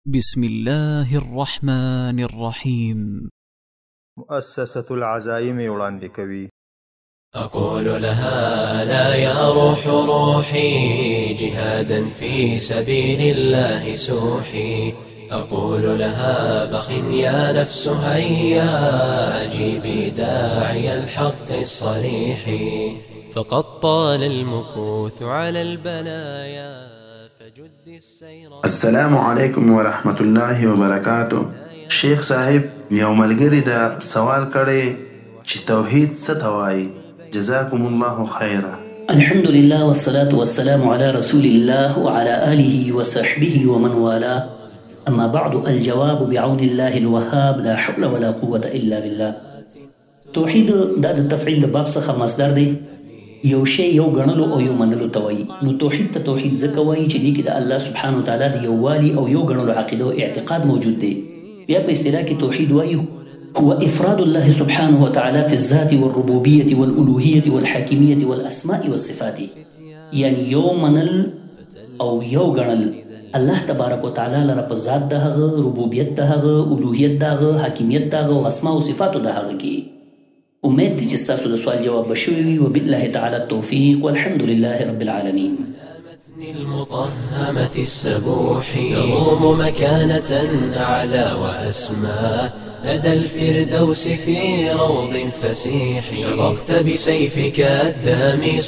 بسم الله الرحمن الرحيم. مؤسسة العزائم وړاندې کوي. أقول لها لا يا روح روحي جهادا في سبيل الله سوحي. أقول لها بخ يا نفس هيا أجيبي داعي الحق الصريح. فقد طال المكوث على البلايا فجد السير. السلام عليكم ورحمة الله وبركاته. شیخ صاحب یو ملګری دا سوال کړي چې توحید څه ته وایي؟ جزاكم الله خيرا. الحمد لله والصلاة والسلام على رسول الله وعلى آله وصحبه ومن والاه. أما بعد، الجواب بعون الله الوهاب، لا حول ولا قوة إلا بالله. توحید دا د تفعیل د باب څخه مصدر دی. یو شی یو غنلو او یو منلو ته وایي. نو توحید ته توحید ځکه وایي چې دې کې د الله سبحانه وتعالی د یووالي او یو غنلو عقیده او اعتقاد موجود دی. بیا په اصطلاح کې توحید وایي هو إفراد الله سبحانه وتعالى في الذات والربوبية والألوهية والحاكمية والأسماء والصفات. يعني يو منل أو يو غنل الله تبارك وتعالى لرا په ذات دهغه، ربوبیت دهغه، الوهیت دهغه، حاکمیت دهغه او اسماء او صفات دهغه کې. امید دي چې تاسو د سوال جواب بشوي وي. وبالله تعالى التوفيق والحمد لله رب العالمين. المطهمة السبوح تضم مكانة أعلى وأسمى لدى الفردوس في روض فسيح. شققت بسيفك الدامي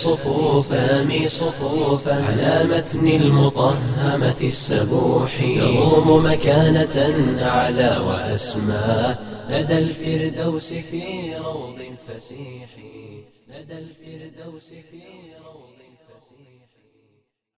صفوفا على متن المطهمة السبوح. تضم مكانة أعلى وأسمى لدى الفردوس في روض فسيح. لدى الفردوس في روض